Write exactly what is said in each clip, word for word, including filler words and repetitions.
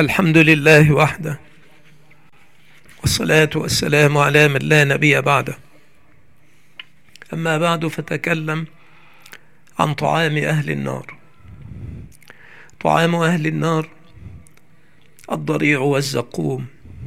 الحمد لله وحده، والصلاة والسلام على من لا نبي بعده. أما بعد، فتكلم عن طعام أهل النار. طعام أهل النار الضريع والزقوم،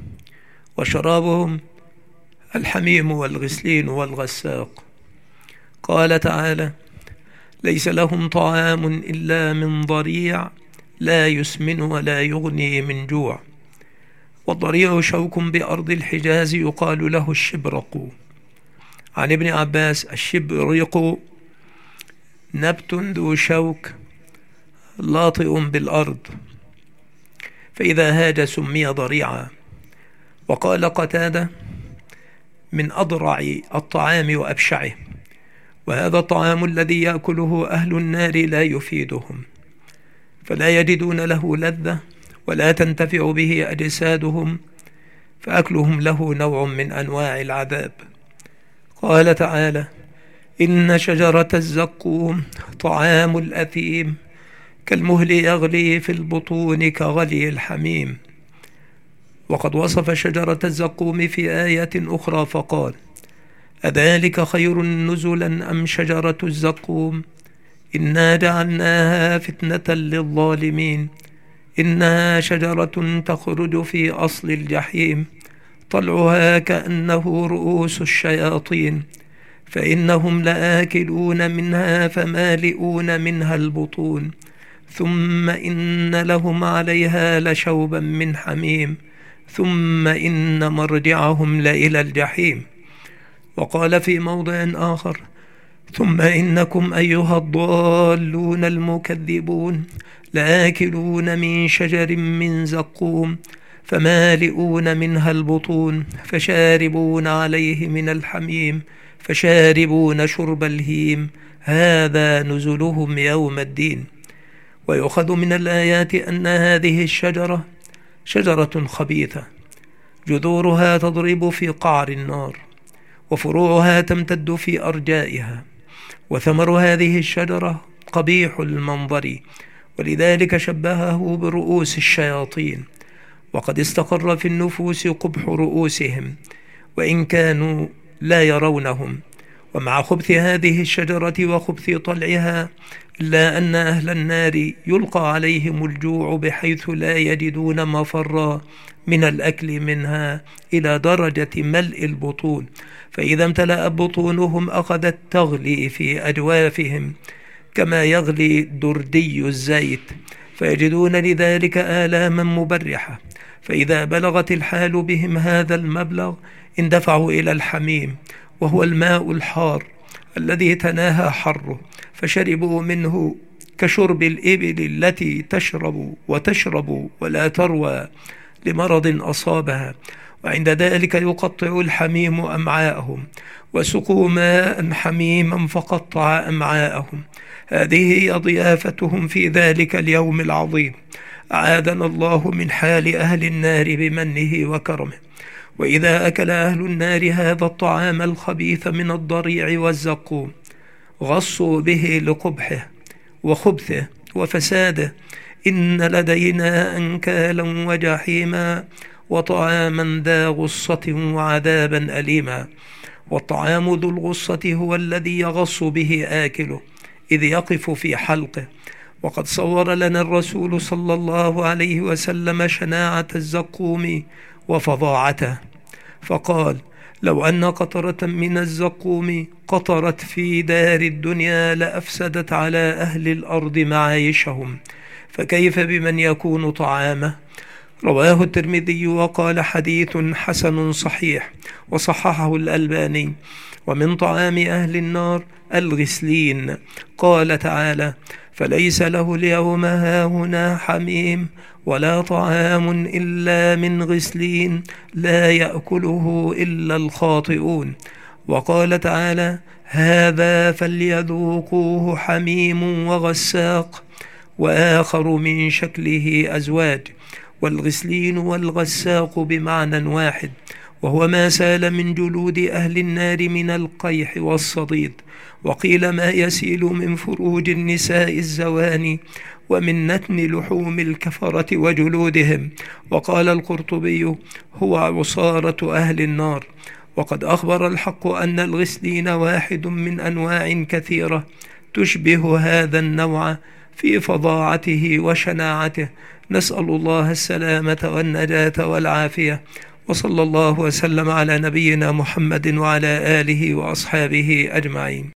وشرابهم الحميم والغسلين والغساق. قال تعالى: ليس لهم طعام إلا من ضريع لا يسمن ولا يغني من جوع. والضريع شوك بأرض الحجاز يقال له الشبرق. عن ابن عباس: الشبرق نبت ذو شوك لاطئ بالأرض، فإذا هاج سمي ضريعا. وقال قتادة: من أضرع الطعام وأبشعه، وهذا الطعام الذي يأكله أهل النار لا يفيدهم، فلا يجدون له لذة ولا تنتفع به أجسادهم، فأكلهم له نوع من أنواع العذاب. قال تعالى: إن شجرة الزقوم طعام الأثيم كالمهل يغلي في البطون كغلي الحميم. وقد وصف شجرة الزقوم في آية أخرى فقال: أذلك خير نزلا أم شجرة الزقوم إنا جعلناها فتنة للظالمين إنها شجرة تخرج في أصل الجحيم طلعها كأنه رؤوس الشياطين فإنهم لآكلون منها فمالئون منها البطون ثم إن لهم عليها لشوبا من حميم ثم إن مرجعهم لإلى الجحيم. وقال في موضع آخر: ثم إنكم أيها الضالون المكذبون لآكلون من شجر من زقوم فمالئون منها البطون فشاربون عليه من الحميم فشاربون شرب الهيم هذا نزلهم يوم الدين. ويؤخذ من الآيات أن هذه الشجرة شجرة خبيثة، جذورها تضرب في قعر النار، وفروعها تمتد في أرجائها، وثمر هذه الشجرة قبيح المنظر، ولذلك شبهه برؤوس الشياطين. وقد استقر في النفوس قبح رؤوسهم وإن كانوا لا يرونهم. ومع خبث هذه الشجرة وخبث طلعها، إلا أن أهل النار يلقى عليهم الجوع بحيث لا يجدون مفرا من الأكل منها إلى درجة ملء البطون، فإذا امتلأت بطونهم أخذت تغلي في أجوافهم كما يغلي دردي الزيت، فيجدون لذلك آلاما مبرحة. فإذا بلغت الحال بهم هذا المبلغ اندفعوا إلى الحميم، وهو الماء الحار الذي تناهى حره، فشربوا منه كشرب الإبل التي تشرب وتشرب ولا تروى لمرض أصابها. وعند ذلك يقطع الحميم أمعاءهم، وسقوا ماء حميما فقطع أمعاءهم. هذه هي ضيافتهم في ذلك اليوم العظيم. أعاذنا الله من حال أهل النار بمنه وكرمه. وإذا أكل أهل النار هذا الطعام الخبيث من الضريع والزقوم غصوا به لقبحه وخبثه وفساده. إن لدينا أنكالا وجحيما وطعاما ذا غصة وعذابا أليما. والطعام ذو الغصة هو الذي يغص به آكله إذ يقف في حلقه. وقد صور لنا الرسول صلى الله عليه وسلم شناعة الزقوم وفظاعته، فقال: لو أن قطرة من الزقوم قطرت في دار الدنيا لأفسدت على أهل الأرض معايشهم، فكيف بمن يكون طعامه؟ رواه الترمذي وقال: حديث حسن صحيح، وصححه الألباني. ومن طعام أهل النار الغسلين. قال تعالى: فليس له اليوم هاهنا حميم ولا طعام إلا من غسلين لا يأكله إلا الخاطئون. وقال تعالى: هذا فليذوقوه حميم وغساق وآخر من شكله أزواج. والغسلين والغساق بمعنى واحد، وهو ما سال من جلود أهل النار من القيح والصديد، وقيل ما يسيل من فروج النساء الزواني، ومن نتن لحوم الكفرة وجلودهم. وقال القرطبي: هو عصارة أهل النار. وقد أخبر الحق أن الغسلين واحد من أنواع كثيرة تشبه هذا النوع في فظاعته وشناعته. نسأل الله السلامة والنجاة والعافية، وصلى الله وسلم على نبينا محمد وعلى آله وأصحابه أجمعين.